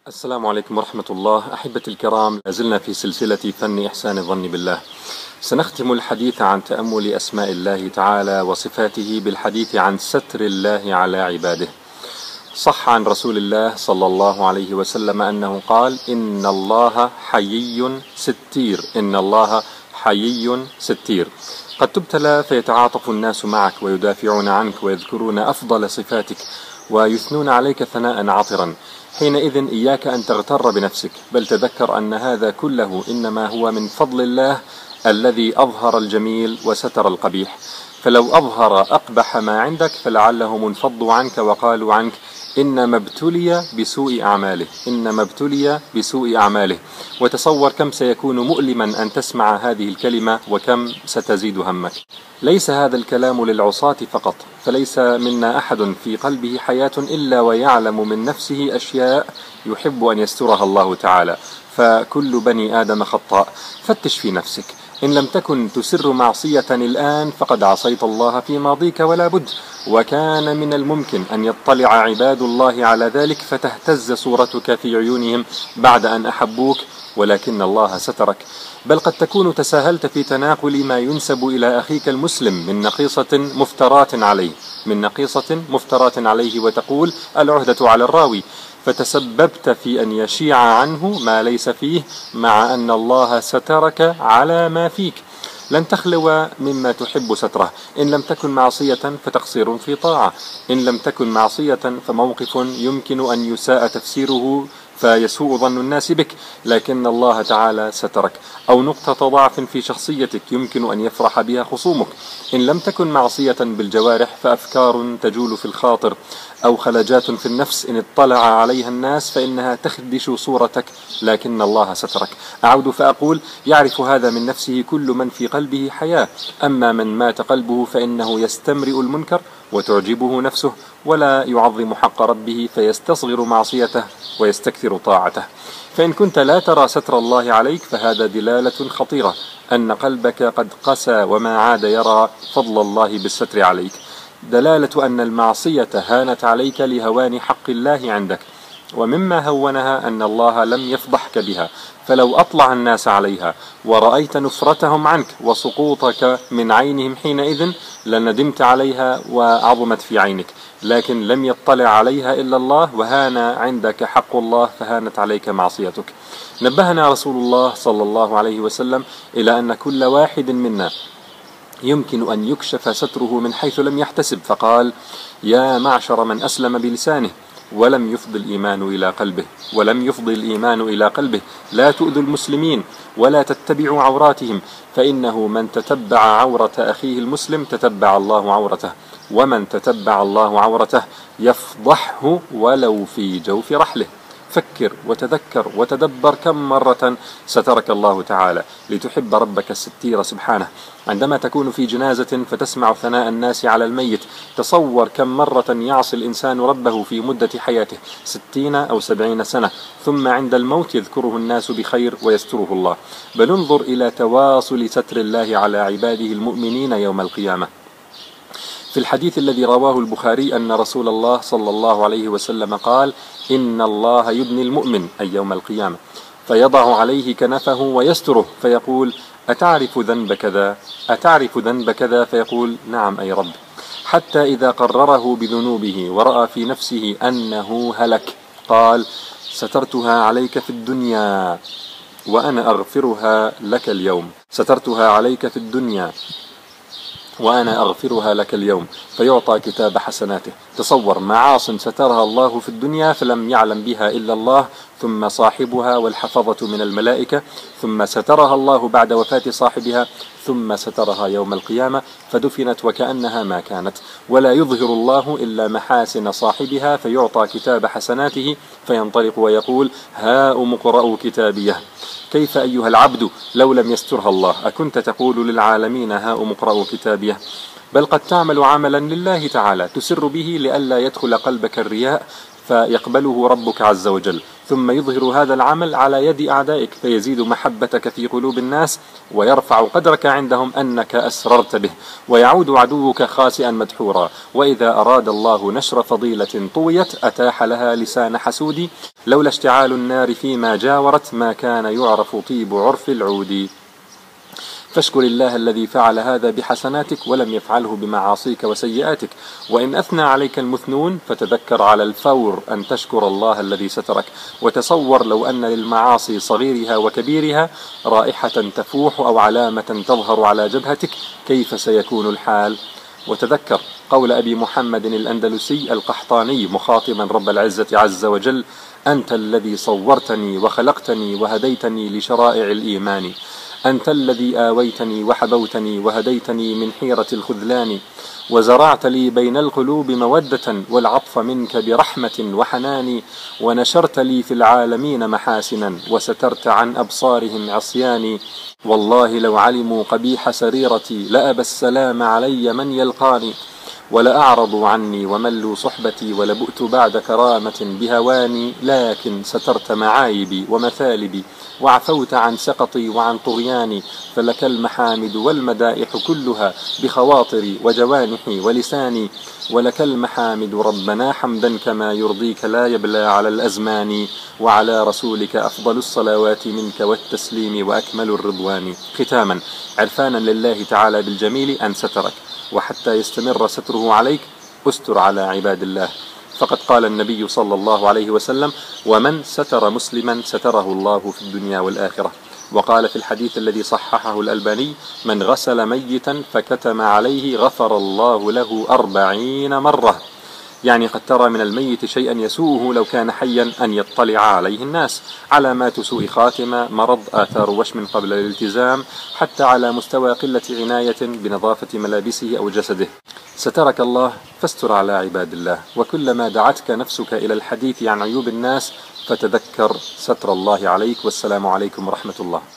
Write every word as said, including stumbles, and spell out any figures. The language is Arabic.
السلام عليكم ورحمة الله. أحبتي الكرام، لازلنا في سلسلة فن إحسان الظن بالله. سنختم الحديث عن تأمل أسماء الله تعالى وصفاته بالحديث عن ستر الله على عباده. صح عن رسول الله صلى الله عليه وسلم أنه قال: إن الله حيي ستير، إن الله حيي ستير. قد تبتلى فيتعاطف الناس معك ويدافعون عنك ويذكرون أفضل صفاتك ويثنون عليك ثناء عطرا. حينئذ إياك أن تغتر بنفسك، بل تذكر أن هذا كله إنما هو من فضل الله الذي أظهر الجميل وستر القبيح. فلو أظهر أقبح ما عندك فلعلهم انفضوا عنك وقالوا عنك: إنما ابتلي بسوء أعماله، إنما ابتلي بسوء أعماله. وتصور كم سيكون مؤلما أن تسمع هذه الكلمة وكم ستزيد همك. ليس هذا الكلام للعصاة فقط، فليس منا أحد في قلبه حياة إلا ويعلم من نفسه أشياء يحب أن يسترها الله تعالى، فكل بني آدم خطاء. فتش في نفسك، إن لم تكن تسر معصية الآن فقد عصيت الله في ماضيك ولا بد، وكان من الممكن أن يطلع عباد الله على ذلك فتهتز صورتك في عيونهم بعد أن أحبوك، ولكن الله سترك. بل قد تكون تساهلت في تناقل ما ينسب إلى أخيك المسلم من نقيصة مفترات عليه من نقيصة مفترات عليه وتقول: العهدة على الراوي، فتسببت في أن يشيع عنه ما ليس فيه، مع أن الله سترك على ما فيك. لن تخلو مما تحب ستره. إن لم تكن معصية فتقصير في طاعة، إن لم تكن معصية فموقف يمكن أن يساء تفسيره فيسوء ظن الناس بك، لكن الله تعالى سترك. أو نقطة ضعف في شخصيتك يمكن أن يفرح بها خصومك. إن لم تكن معصية بالجوارح فأفكار تجول في الخاطر أو خلجات في النفس إن اطلع عليها الناس فإنها تخدش صورتك، لكن الله سترك. أعود فأقول: يعرف هذا من نفسه كل من في قلبه حياة. أما من مات قلبه فإنه يستمرئ المنكر وتعجبه نفسه، ولا يعظم حق ربه فيستصغر معصيته ويستكثر طاعته. فإن كنت لا ترى ستر الله عليك فهذا دلالة خطيرة أن قلبك قد قسى وما عاد يرى فضل الله بالستر عليك، دلالة أن المعصية هانت عليك لهوان حق الله عندك. ومما هونها أن الله لم يفضحك بها، فلو أطلع الناس عليها ورأيت نفرتهم عنك وسقوطك من عينهم حينئذ لندمت عليها وعظمت في عينك، لكن لم يطلع عليها إلا الله، وهان عندك حق الله فهانت عليك معصيتك. نبهنا رسول الله صلى الله عليه وسلم إلى أن كل واحد منا يمكن أن يكشف ستره من حيث لم يحتسب، فقال: يا معشر من أسلم بلسانه ولم يفض الإيمان إلى قلبه ولم يفض الإيمان إلى قلبه لا تؤذوا المسلمين ولا تتبعوا عوراتهم، فإنه من تتبع عورة أخيه المسلم تتبع الله عورته، ومن تتبع الله عورته يفضحه ولو في جوف رحله. فكر وتذكر وتدبر كم مرة سترك الله تعالى لتحب ربك الستير سبحانه. عندما تكون في جنازة فتسمع ثناء الناس على الميت، تصور كم مرة يعصي الإنسان ربه في مدة حياته ستين أو سبعين سنة، ثم عند الموت يذكره الناس بخير ويستره الله. بل انظر إلى تواصل ستر الله على عباده المؤمنين يوم القيامة. في الحديث الذي رواه البخاري أن رسول الله صلى الله عليه وسلم قال: إن الله يدني المؤمن أي يوم القيامة فيضع عليه كنفه ويستره فيقول: أتعرف ذنب كذا؟ أتعرف ذنب كذا؟ فيقول: نعم أي رب. حتى إذا قرره بذنوبه ورأى في نفسه أنه هلك قال: سترتها عليك في الدنيا وأنا أغفرها لك اليوم، سترتها عليك في الدنيا وأنا أغفرها لك اليوم، فيعطى كتاب حسناته. تصور معاص سترها الله في الدنيا فلم يعلم بها إلا الله، ثم صاحبها والحفظة من الملائكة، ثم سترها الله بعد وفاة صاحبها، ثم سترها يوم القيامة فدفنت وكأنها ما كانت. ولا يظهر الله إلا محاسن صاحبها، فيعطى كتاب حسناته فينطلق ويقول: هاؤم اقرءوا كتابيه. كيف أيها العبد لو لم يسترها الله؟ أكنت تقول للعالمين: هاؤم اقرءوا كتابيه؟ بل قد تعمل عملا لله تعالى تسر به لئلا يدخل قلبك الرياء فيقبله ربك عز وجل، ثم يظهر هذا العمل على يد أعدائك فيزيد محبتك في قلوب الناس ويرفع قدرك عندهم أنك أسررت به، ويعود عدوك خاسئا مدحورا. وإذا أراد الله نشر فضيلة طويت أتاح لها لسان حسود، لولا اشتعال النار فيما جاورت ما كان يعرف طيب عرف العود. فاشكر الله الذي فعل هذا بحسناتك ولم يفعله بمعاصيك وسيئاتك، وإن أثنى عليك المثنون فتذكر على الفور أن تشكر الله الذي سترك، وتصور لو أن للمعاصي صغيرها وكبيرها رائحة تفوح أو علامة تظهر على جبهتك كيف سيكون الحال. وتذكر قول أبي محمد الأندلسي القحطاني مخاطبا رب العزة عز وجل: أنت الذي صورتني وخلقتني وهديتني لشرائع الإيمان، أنت الذي آويتني وحبوتني وهديتني من حيرة الخذلان، وزرعت لي بين القلوب مودة والعطف منك برحمة وحنان، ونشرت لي في العالمين محاسنا وسترت عن أبصارهم عصياني. والله لو علموا قبيح سريرتي لأبى السلام علي من يلقاني، ولأعرضوا عني وملوا صحبتي ولبؤت بعد كرامة بهواني، لكن سترت معايبي ومثالبي وعفوت عن سقطي وعن طغياني، فلك المحامد والمدائح كلها بخواطري وجوانحي ولساني، ولك المحامد ربنا حمدا كما يرضيك لا يبلى على الأزمان، وعلى رسولك أفضل الصلوات منك والتسليم وأكمل الرضوان. ختاما، عرفانا لله تعالى بالجميل أن سترك، وحتى يستمر ستره عليك أستر على عباد الله، فقد قال النبي صلى الله عليه وسلم: ومن ستر مسلما ستره الله في الدنيا والآخرة. وقال في الحديث الذي صححه الألباني: من غسل ميتا فكتم عليه غفر الله له أربعين مرة. يعني قد ترى من الميت شيئا يسوءه لو كان حيا أن يطلع عليه الناس، علامات سوء خاتمة، مرض، آثار وشم قبل الالتزام، حتى على مستوى قلة عناية بنظافة ملابسه أو جسده. سترك الله فاستر على عباد الله، وكلما دعتك نفسك إلى الحديث عن عيوب الناس فتذكر ستر الله عليك. والسلام عليكم ورحمة الله.